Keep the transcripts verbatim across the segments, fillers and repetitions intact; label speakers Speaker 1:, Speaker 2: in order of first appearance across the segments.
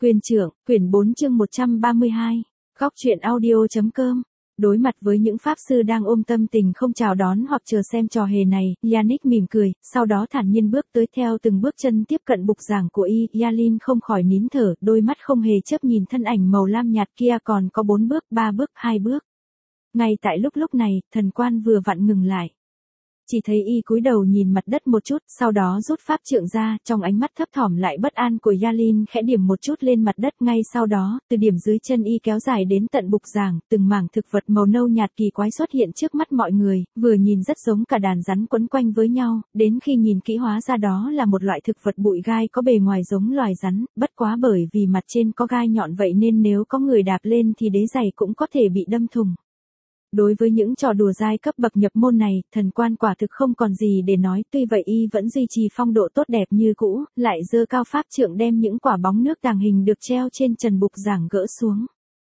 Speaker 1: Quyền trưởng, quyển bốn chương một trăm ba mươi hai, góc truyện audio.com. Đối mặt với những pháp sư đang ôm tâm tình không chào đón hoặc chờ xem trò hề này, Yannick mỉm cười, sau đó thản nhiên bước tới theo từng bước chân tiếp cận bục giảng của y. Yalin không khỏi nín thở, đôi mắt không hề chớp nhìn thân ảnh màu lam nhạt kia còn có bốn bước, ba bước, hai bước. Ngay tại lúc lúc này, thần quan vừa vặn ngừng lại. Chỉ thấy y cúi đầu nhìn mặt đất một chút, sau đó rút pháp trượng ra, trong ánh mắt thấp thỏm lại bất an của Yalin khẽ điểm một chút lên mặt đất, ngay sau đó, từ điểm dưới chân y kéo dài đến tận bục giảng, từng mảng thực vật màu nâu nhạt kỳ quái xuất hiện trước mắt mọi người, vừa nhìn rất giống cả đàn rắn quấn quanh với nhau, đến khi nhìn kỹ hóa ra đó là một loại thực vật bụi gai có bề ngoài giống loài rắn, bất quá bởi vì mặt trên có gai nhọn vậy nên nếu có người đạp lên thì đế giày cũng có thể bị đâm thủng. Đối với những trò đùa dai cấp bậc nhập môn này, thần quan quả thực không còn gì để nói, tuy vậy y vẫn duy trì phong độ tốt đẹp như cũ, lại giơ cao pháp trượng đem những quả bóng nước tàng hình được treo trên trần bục giảng gỡ xuống.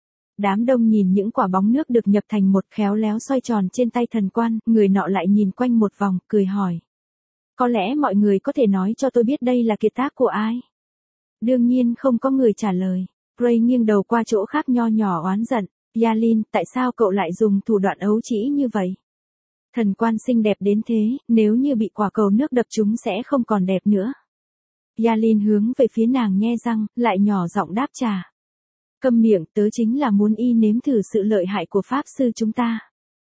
Speaker 1: Đám đông nhìn những quả bóng nước được nhập thành một khéo léo xoay tròn trên tay thần quan, người nọ lại nhìn quanh một vòng, cười hỏi. Có lẽ mọi người có thể nói cho tôi biết đây là kiệt tác của ai? Đương nhiên không có người trả lời. Gray nghiêng đầu qua chỗ khác nho nhỏ oán giận. Yalin, tại sao cậu lại dùng thủ đoạn ấu trĩ như vậy? Thần quan xinh đẹp đến thế, nếu như bị quả cầu nước đập chúng sẽ không còn đẹp nữa. Yalin hướng về phía nàng nhe răng, lại nhỏ giọng đáp trả. Câm miệng, tớ chính là muốn y nếm thử sự lợi hại của pháp sư chúng ta.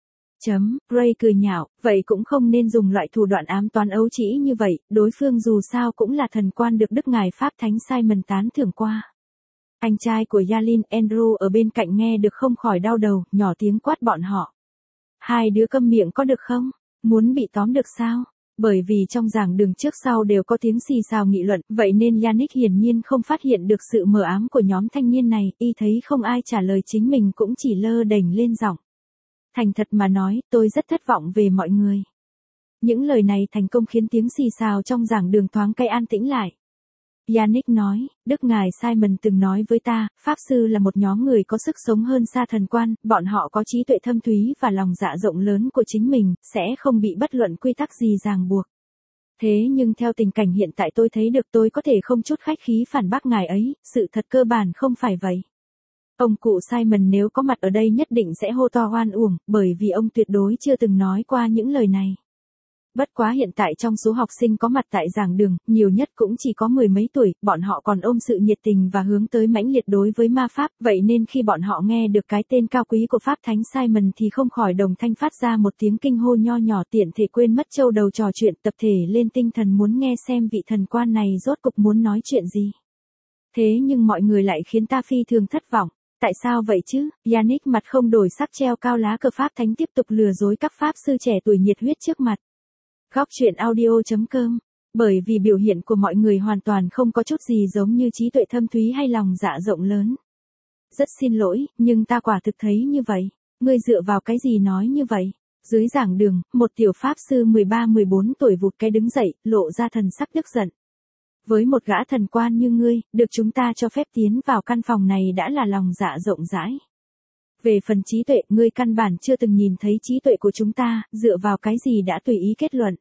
Speaker 1: Chấm, Gray cười nhạo, vậy cũng không nên dùng loại thủ đoạn ám toán ấu trĩ như vậy, đối phương dù sao cũng là thần quan được Đức Ngài Pháp Thánh Simon tán thưởng qua. Anh trai của Yalin, Andrew ở bên cạnh nghe được không khỏi đau đầu, nhỏ tiếng quát bọn họ. Hai đứa câm miệng có được không? Muốn bị tóm được sao? Bởi vì trong giảng đường trước sau đều có tiếng xì xào nghị luận, vậy nên Yannick hiển nhiên không phát hiện được sự mờ ám của nhóm thanh niên này, y thấy không ai trả lời chính mình cũng chỉ lơ đễnh lên giọng. Thành thật mà nói, tôi rất thất vọng về mọi người. Những lời này thành công khiến tiếng xì xào trong giảng đường thoáng cái an tĩnh lại. Yannick nói, Đức Ngài Simon từng nói với ta, Pháp Sư là một nhóm người có sức sống hơn xa thần quan, bọn họ có trí tuệ thâm thúy và lòng dạ rộng lớn của chính mình, sẽ không bị bất luận quy tắc gì ràng buộc. Thế nhưng theo tình cảnh hiện tại tôi thấy được tôi có thể không chút khách khí phản bác ngài ấy, sự thật cơ bản không phải vậy. Ông cụ Simon nếu có mặt ở đây nhất định sẽ hô to oan uổng, bởi vì ông tuyệt đối chưa từng nói qua những lời này. Bất quá hiện tại trong số học sinh có mặt tại giảng đường, nhiều nhất cũng chỉ có mười mấy tuổi, bọn họ còn ôm sự nhiệt tình và hướng tới mãnh liệt đối với ma pháp, vậy nên khi bọn họ nghe được cái tên cao quý của Pháp Thánh Simon thì không khỏi đồng thanh phát ra một tiếng kinh hô nho nhỏ, tiện thể quên mất châu đầu trò chuyện, tập thể lên tinh thần muốn nghe xem vị thần quan này rốt cục muốn nói chuyện gì. Thế nhưng mọi người lại khiến ta phi thường thất vọng. Tại sao vậy chứ? Yannick mặt không đổi sắc treo cao lá cờ Pháp Thánh tiếp tục lừa dối các pháp sư trẻ tuổi nhiệt huyết trước mặt. Góc truyện audio.com. Bởi vì biểu hiện của mọi người hoàn toàn không có chút gì giống như trí tuệ thâm thúy hay lòng dạ rộng lớn. Rất xin lỗi, nhưng ta quả thực thấy như vậy. Ngươi dựa vào cái gì nói như vậy? Dưới giảng đường, một tiểu pháp sư mười ba mười bốn tuổi vụt cái đứng dậy, lộ ra thần sắc tức giận. Với một gã thần quan như ngươi, được chúng ta cho phép tiến vào căn phòng này đã là lòng dạ rộng rãi. Về phần trí tuệ, ngươi căn bản chưa từng nhìn thấy trí tuệ của chúng ta, dựa vào cái gì đã tùy ý kết luận.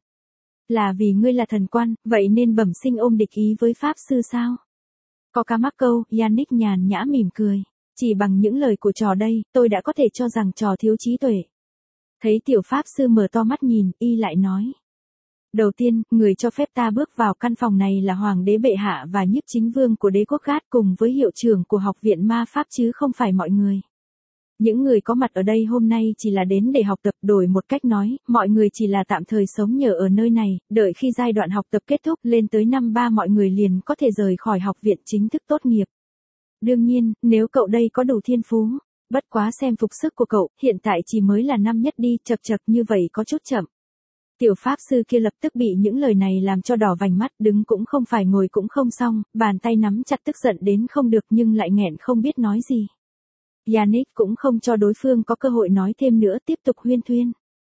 Speaker 1: Là vì ngươi là thần quan, vậy nên bẩm sinh ôm địch ý với pháp sư sao? Có cá mắc câu, Yannick nhàn nhã mỉm cười. Chỉ bằng những lời của trò đây, tôi đã có thể cho rằng trò thiếu trí tuệ. Thấy tiểu pháp sư mở to mắt nhìn, y lại nói. Đầu tiên, người cho phép ta bước vào căn phòng này là Hoàng đế bệ hạ và nhiếp chính vương của đế quốc Gát cùng với hiệu trưởng của học viện ma pháp chứ không phải mọi người. Những người có mặt ở đây hôm nay chỉ là đến để học tập, đổi một cách nói, mọi người chỉ là tạm thời sống nhờ ở nơi này, đợi khi giai đoạn học tập kết thúc lên tới năm ba mọi người liền có thể rời khỏi học viện chính thức tốt nghiệp. Đương nhiên, nếu cậu đây có đủ thiên phú, bất quá xem phục sức của cậu, hiện tại chỉ mới là năm nhất đi, chật chật như vậy có chút chậm. Tiểu pháp sư kia lập tức bị những lời này làm cho đỏ vành mắt, đứng cũng không phải ngồi cũng không xong, bàn tay nắm chặt tức giận đến không được nhưng lại nghẹn không biết nói gì. Yannick cũng không cho đối phương có cơ hội nói thêm nữa, tiếp tục huyên thuyên.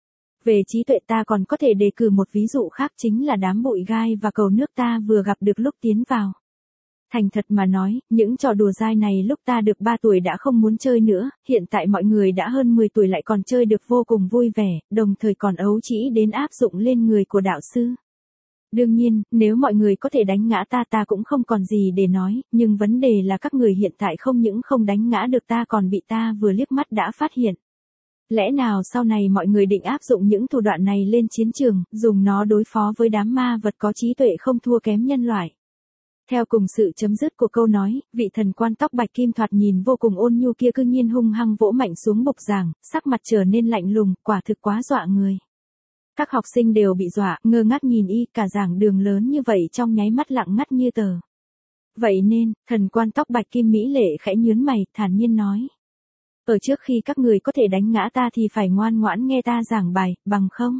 Speaker 1: Về trí tuệ ta còn có thể đề cử một ví dụ khác, chính là đám bụi gai và cầu nước ta vừa gặp được lúc tiến vào. Thành thật mà nói, những trò đùa dai này lúc ta được ba tuổi đã không muốn chơi nữa, hiện tại mọi người đã hơn mười tuổi lại còn chơi được vô cùng vui vẻ, đồng thời còn ấu trĩ đến áp dụng lên người của đạo sư. Đương nhiên, nếu mọi người có thể đánh ngã ta ta cũng không còn gì để nói, nhưng vấn đề là các người hiện tại không những không đánh ngã được ta còn bị ta vừa liếc mắt đã phát hiện. Lẽ nào sau này mọi người định áp dụng những thủ đoạn này lên chiến trường, dùng nó đối phó với đám ma vật có trí tuệ không thua kém nhân loại? Theo cùng sự chấm dứt của câu nói, vị thần quan tóc bạch kim thoạt nhìn vô cùng ôn nhu kia cư nhiên hung hăng vỗ mạnh xuống bục giảng, sắc mặt trở nên lạnh lùng, quả thực quá dọa người. Các học sinh đều bị dọa, ngơ ngác nhìn y, cả giảng đường lớn như vậy trong nháy mắt lặng ngắt như tờ. Vậy nên, thần quan tóc bạch kim mỹ lệ khẽ nhướng mày, thản nhiên nói. Ở trước khi các người có thể đánh ngã ta thì phải ngoan ngoãn nghe ta giảng bài, bằng không?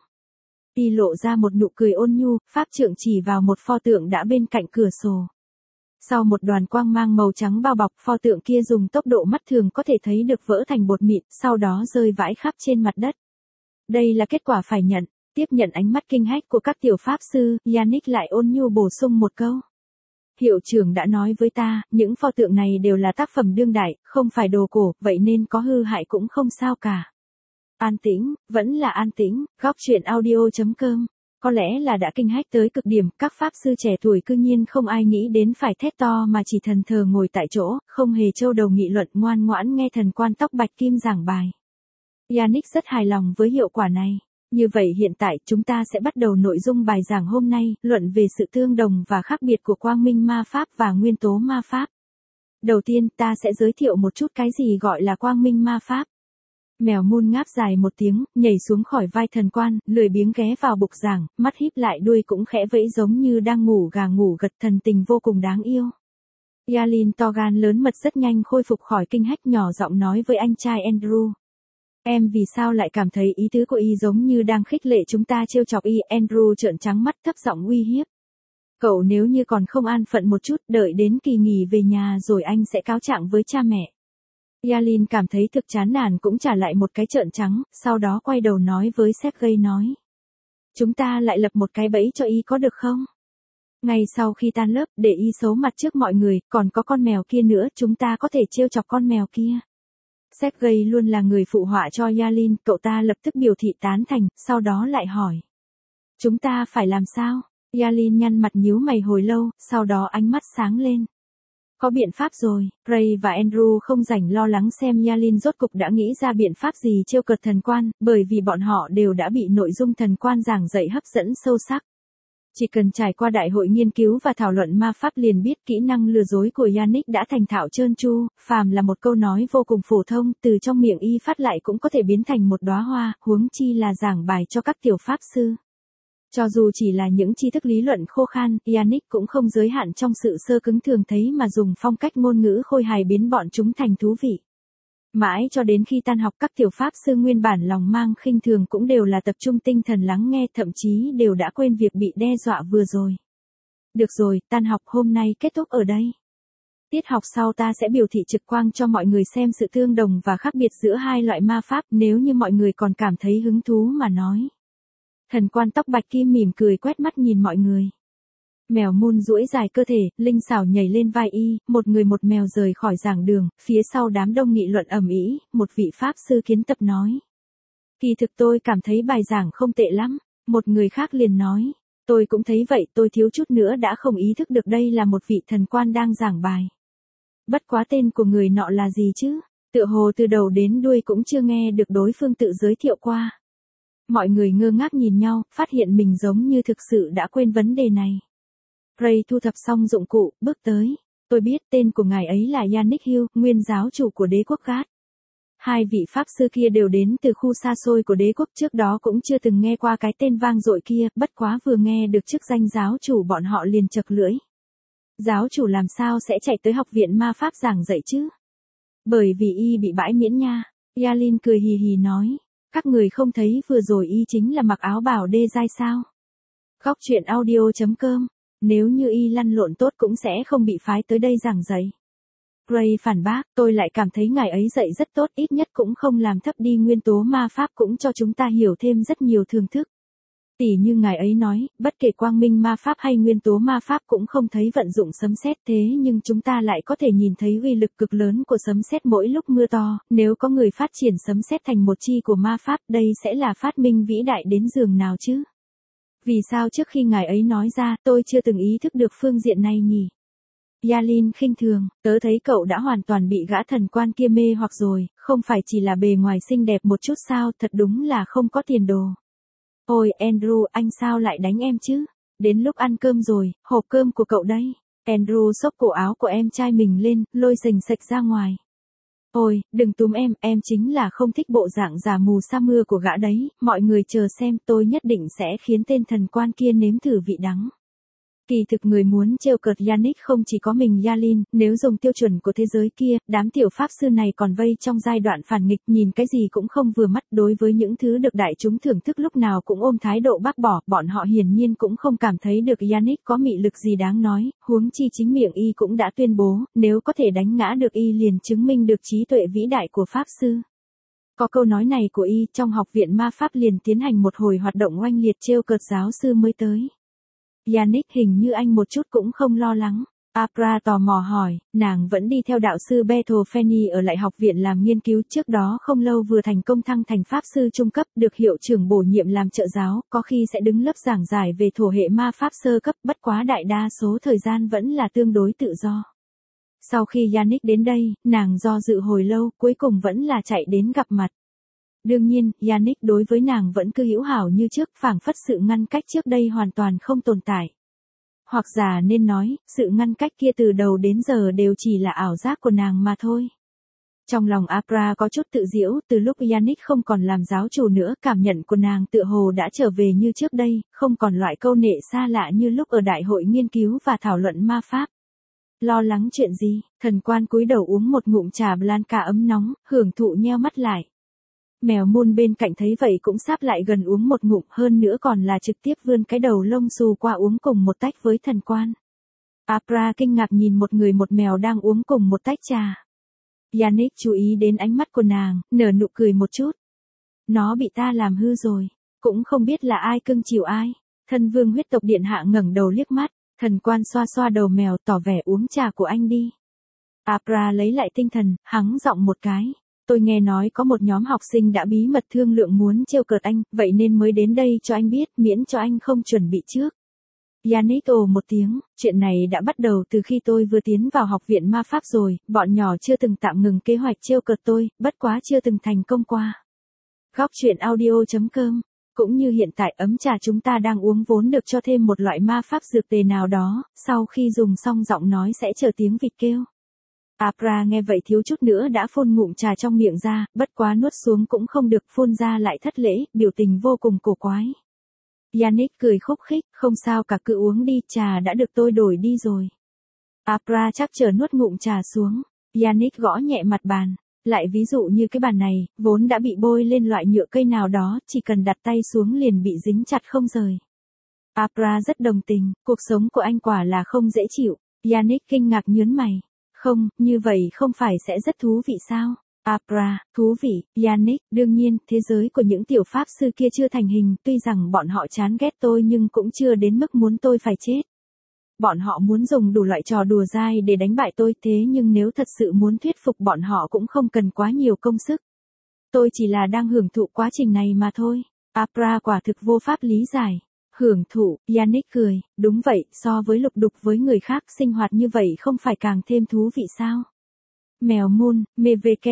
Speaker 1: Y lộ ra một nụ cười ôn nhu, pháp trượng chỉ vào một pho tượng đã bên cạnh cửa sổ. Sau một đoàn quang mang màu trắng bao bọc, pho tượng kia dùng tốc độ mắt thường có thể thấy được vỡ thành bột mịn, sau đó rơi vãi khắp trên mặt đất. Đây là kết quả phải nhận. Tiếp nhận ánh mắt kinh hách của các tiểu pháp sư, Yannick lại ôn nhu bổ sung một câu. Hiệu trưởng đã nói với ta, những pho tượng này đều là tác phẩm đương đại, không phải đồ cổ, vậy nên có hư hại cũng không sao cả. An tĩnh, vẫn là an tĩnh, góc truyện audio chấm com. Có lẽ là đã kinh hách tới cực điểm, các pháp sư trẻ tuổi cư nhiên không ai nghĩ đến phải thét to mà chỉ thần thờ ngồi tại chỗ, không hề trâu đầu nghị luận, ngoan ngoãn nghe thần quan tóc bạch kim giảng bài. Yannick rất hài lòng với hiệu quả này. Như vậy hiện tại chúng ta sẽ bắt đầu nội dung bài giảng hôm nay, luận về sự tương đồng và khác biệt của quang minh ma pháp và nguyên tố ma pháp. Đầu tiên ta sẽ giới thiệu một chút cái gì gọi là quang minh ma pháp. Mèo Moon ngáp dài một tiếng, nhảy xuống khỏi vai thần quan, lười biếng ghé vào bục giảng, mắt híp lại đuôi cũng khẽ vẫy giống như đang ngủ gà ngủ gật, thần tình vô cùng đáng yêu. Yalin to gan lớn mật rất nhanh khôi phục khỏi kinh hách, nhỏ giọng nói với anh trai Andrew. Em vì sao lại cảm thấy ý tứ của y giống như đang khích lệ chúng ta trêu chọc y? Andrew trợn trắng mắt thấp giọng uy hiếp. Cậu nếu như còn không an phận một chút, đợi đến kỳ nghỉ về nhà rồi anh sẽ cáo trạng với cha mẹ. Yalin cảm thấy thực chán nản cũng trả lại một cái trợn trắng, sau đó quay đầu nói với Sergei nói. Chúng ta lại lập một cái bẫy cho y có được không? Ngay sau khi tan lớp, để y xấu mặt trước mọi người, còn có con mèo kia nữa, chúng ta có thể trêu chọc con mèo kia. Sergei luôn là người phụ họa cho Yalin, cậu ta lập tức biểu thị tán thành, sau đó lại hỏi. Chúng ta phải làm sao? Yalin nhăn mặt nhíu mày hồi lâu, sau đó ánh mắt sáng lên. Có biện pháp rồi, Ray và Andrew không rảnh lo lắng xem Yalin rốt cục đã nghĩ ra biện pháp gì trêu cợt thần quan, bởi vì bọn họ đều đã bị nội dung thần quan giảng dạy hấp dẫn sâu sắc. Chỉ cần trải qua đại hội nghiên cứu và thảo luận ma pháp liền biết kỹ năng lừa dối của Yannick đã thành thạo trơn tru, phàm là một câu nói vô cùng phổ thông, từ trong miệng y phát lại cũng có thể biến thành một đóa hoa, huống chi là giảng bài cho các tiểu pháp sư. Cho dù chỉ là những tri thức lý luận khô khan, Yannick cũng không giới hạn trong sự sơ cứng thường thấy mà dùng phong cách ngôn ngữ khôi hài biến bọn chúng thành thú vị. Mãi cho đến khi tan học, các tiểu pháp sư nguyên bản lòng mang khinh thường cũng đều là tập trung tinh thần lắng nghe, thậm chí đều đã quên việc bị đe dọa vừa rồi. Được rồi, tan học hôm nay kết thúc ở đây. Tiết học sau ta sẽ biểu thị trực quang cho mọi người xem sự tương đồng và khác biệt giữa hai loại ma pháp, nếu như mọi người còn cảm thấy hứng thú mà nói. Thần quan tóc bạch kim mỉm cười quét mắt nhìn mọi người. Mèo Moon duỗi dài cơ thể, linh xảo nhảy lên vai y, một người một mèo rời khỏi giảng đường, phía sau đám đông nghị luận ầm ĩ, một vị pháp sư kiến tập nói. Kỳ thực tôi cảm thấy bài giảng không tệ lắm, một người khác liền nói. Tôi cũng thấy vậy, tôi thiếu chút nữa đã không ý thức được đây là một vị thần quan đang giảng bài. Bất quá tên của người nọ là gì chứ, tựa hồ từ đầu đến đuôi cũng chưa nghe được đối phương tự giới thiệu qua. Mọi người ngơ ngác nhìn nhau, phát hiện mình giống như thực sự đã quên vấn đề này. Ray thu thập xong dụng cụ, bước tới. Tôi biết tên của ngài ấy là Yannick Hill, nguyên giáo chủ của đế quốc Gát. Hai vị pháp sư kia đều đến từ khu xa xôi của đế quốc, trước đó cũng chưa từng nghe qua cái tên vang dội kia, bất quá vừa nghe được chức danh giáo chủ bọn họ liền chật lưỡi. Giáo chủ làm sao sẽ chạy tới học viện ma pháp giảng dạy chứ? Bởi vì y bị bãi miễn nha. Yalin cười hì hì nói. Các người không thấy vừa rồi y chính là mặc áo bào đê dai sao? Góc truyện audio chấm com. Nếu như y lăn lộn tốt cũng sẽ không bị phái tới đây giảng dạy. Ray phản bác, tôi lại cảm thấy ngài ấy dạy rất tốt, ít nhất cũng không làm thấp đi nguyên tố ma pháp, cũng cho chúng ta hiểu thêm rất nhiều thưởng thức. Tỉ như ngài ấy nói, bất kể quang minh ma pháp hay nguyên tố ma pháp cũng không thấy vận dụng sấm sét, thế nhưng chúng ta lại có thể nhìn thấy uy lực cực lớn của sấm sét mỗi lúc mưa to, nếu có người phát triển sấm sét thành một chi của ma pháp, đây sẽ là phát minh vĩ đại đến giường nào chứ? Vì sao trước khi ngài ấy nói ra, tôi chưa từng ý thức được phương diện này nhỉ? Yalin khinh thường, tớ thấy cậu đã hoàn toàn bị gã thần quan kia mê hoặc rồi, không phải chỉ là bề ngoài xinh đẹp một chút sao, thật đúng là không có tiền đồ. Ôi Andrew, anh sao lại đánh em chứ? Đến lúc ăn cơm rồi, hộp cơm của cậu đây. Andrew xốc cổ áo của em trai mình lên, lôi sành sạch ra ngoài. Ôi, đừng túm em, em chính là không thích bộ dạng giả mù sa mưa của gã đấy, mọi người chờ xem, tôi nhất định sẽ khiến tên thần quan kia nếm thử vị đắng. Kỳ thực người muốn trêu cợt Yannick không chỉ có mình Yalin, nếu dùng tiêu chuẩn của thế giới kia, đám tiểu pháp sư này còn vây trong giai đoạn phản nghịch, nhìn cái gì cũng không vừa mắt, đối với những thứ được đại chúng thưởng thức lúc nào cũng ôm thái độ bác bỏ, bọn họ hiển nhiên cũng không cảm thấy được Yannick có mị lực gì đáng nói, huống chi chính miệng y cũng đã tuyên bố, nếu có thể đánh ngã được y liền chứng minh được trí tuệ vĩ đại của pháp sư. Có câu nói này của y, trong học viện ma pháp liền tiến hành một hồi hoạt động oanh liệt trêu cợt giáo sư mới tới. Yannick hình như anh một chút cũng không lo lắng. Abra tò mò hỏi, nàng vẫn đi theo đạo sư Bethel Fanny ở lại học viện làm nghiên cứu, trước đó không lâu vừa thành công thăng thành pháp sư trung cấp, được hiệu trưởng bổ nhiệm làm trợ giáo, có khi sẽ đứng lớp giảng giải về thổ hệ ma pháp sơ cấp, bất quá đại đa số thời gian vẫn là tương đối tự do. Sau khi Yannick đến đây, nàng do dự hồi lâu, cuối cùng vẫn là chạy đến gặp mặt. Đương nhiên, Yannick đối với nàng vẫn cứ hữu hảo như trước, phảng phất sự ngăn cách trước đây hoàn toàn không tồn tại. Hoặc giả nên nói, sự ngăn cách kia từ đầu đến giờ đều chỉ là ảo giác của nàng mà thôi. Trong lòng Abra có chút tự giễu, từ lúc Yannick không còn làm giáo chủ nữa, cảm nhận của nàng tựa hồ đã trở về như trước đây, không còn loại câu nệ xa lạ như lúc ở đại hội nghiên cứu và thảo luận ma pháp. Lo lắng chuyện gì? Thần quan cúi đầu uống một ngụm trà Blanca ấm nóng, hưởng thụ nheo mắt lại. Mèo Moon bên cạnh thấy vậy cũng sáp lại gần uống một ngụm, hơn nữa còn là trực tiếp vươn cái đầu lông xù qua uống cùng một tách với thần quan. Abra kinh ngạc nhìn một người một mèo đang uống cùng một tách trà. Yannick chú ý đến ánh mắt của nàng, nở nụ cười một chút. Nó bị ta làm hư rồi, cũng không biết là ai cưng chiều ai. Thân vương huyết tộc điện hạ ngẩng đầu liếc mắt, thần quan xoa xoa đầu mèo tỏ vẻ uống trà của anh đi. Abra lấy lại tinh thần, hắng giọng một cái. Tôi nghe nói có một nhóm học sinh đã bí mật thương lượng muốn trêu cợt anh, vậy nên mới đến đây cho anh biết, miễn cho anh không chuẩn bị trước. Yannick ồ một tiếng, chuyện này đã bắt đầu từ khi tôi vừa tiến vào học viện ma pháp rồi, bọn nhỏ chưa từng tạm ngừng kế hoạch trêu cợt tôi, bất quá chưa từng thành công qua. Góc truyện audio chấm com, cũng như hiện tại ấm trà chúng ta đang uống vốn được cho thêm một loại ma pháp dược tề nào đó, sau khi dùng xong giọng nói sẽ trở tiếng vịt kêu. Abra nghe vậy thiếu chút nữa đã phun ngụm trà trong miệng ra, bất quá nuốt xuống cũng không được, phun ra lại thất lễ, biểu tình vô cùng cổ quái. Yannick cười khúc khích, không sao cả, cứ uống đi, trà đã được tôi đổi đi rồi. Abra chắc chờ nuốt ngụm trà xuống, Yannick gõ nhẹ mặt bàn, lại ví dụ như cái bàn này, vốn đã bị bôi lên loại nhựa cây nào đó, chỉ cần đặt tay xuống liền bị dính chặt không rời. Abra rất đồng tình, cuộc sống của anh quả là không dễ chịu, Yannick kinh ngạc nhớn mày. Không, như vậy không phải sẽ rất thú vị sao? Abra, thú vị, Yannick, đương nhiên, thế giới của những tiểu pháp sư kia chưa thành hình, tuy rằng bọn họ chán ghét tôi nhưng cũng chưa đến mức muốn tôi phải chết. Bọn họ muốn dùng đủ loại trò đùa dai để đánh bại tôi, thế nhưng nếu thật sự muốn thuyết phục bọn họ cũng không cần quá nhiều công sức. Tôi chỉ là đang hưởng thụ quá trình này mà thôi. Abra quả thực vô pháp lý giải. Hưởng thụ, Yannick cười, đúng vậy, so với lục đục với người khác, sinh hoạt như vậy không phải càng thêm thú vị sao? Mèo Moon, mê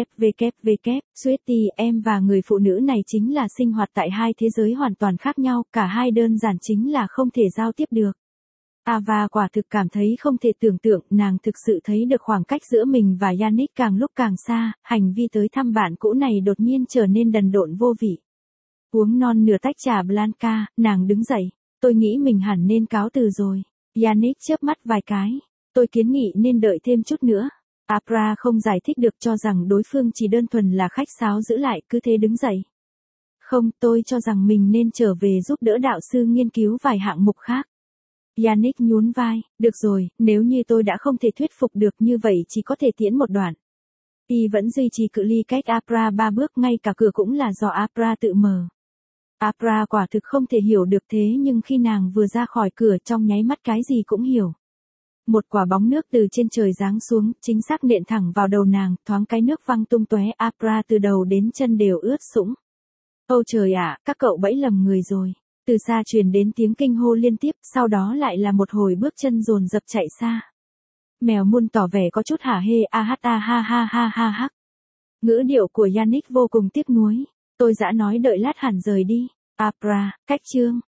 Speaker 1: www, Sweetie, em và người phụ nữ này chính là sinh hoạt tại hai thế giới hoàn toàn khác nhau, cả hai đơn giản chính là không thể giao tiếp được. Ava quả thực cảm thấy không thể tưởng tượng, nàng thực sự thấy được khoảng cách giữa mình và Yannick càng lúc càng xa, hành vi tới thăm bạn cũ này đột nhiên trở nên đần độn vô vị. Uống non nửa tách trà Blanca, nàng đứng dậy, tôi nghĩ mình hẳn nên cáo từ rồi. Yannick chớp mắt vài cái, tôi kiến nghị nên đợi thêm chút nữa. Abra không giải thích được, cho rằng đối phương chỉ đơn thuần là khách sáo giữ lại, cứ thế đứng dậy. Không, tôi cho rằng mình nên trở về giúp đỡ đạo sư nghiên cứu vài hạng mục khác. Yannick nhún vai, được rồi, nếu như tôi đã không thể thuyết phục được như vậy chỉ có thể tiễn một đoạn. Y vẫn duy trì cự ly cách Abra ba bước, ngay cả cửa cũng là do Abra tự mở. Abra quả thực không thể hiểu được, thế nhưng khi nàng vừa ra khỏi cửa trong nháy mắt cái gì cũng hiểu. Một quả bóng nước từ trên trời giáng xuống, chính xác nện thẳng vào đầu nàng, thoáng cái nước văng tung tóe, Abra từ đầu đến chân đều ướt sũng. Ôi trời ạ, các cậu bẫy lầm người rồi. Từ xa truyền đến tiếng kinh hô liên tiếp, sau đó lại là một hồi bước chân dồn dập chạy xa. Mèo mun tỏ vẻ có chút hả hê a hát a ha ha ha ha ha. Ngữ điệu của Yannick vô cùng tiếc nuối. Tôi đã nói đợi lát hẳn rời đi. Abra, cách chương.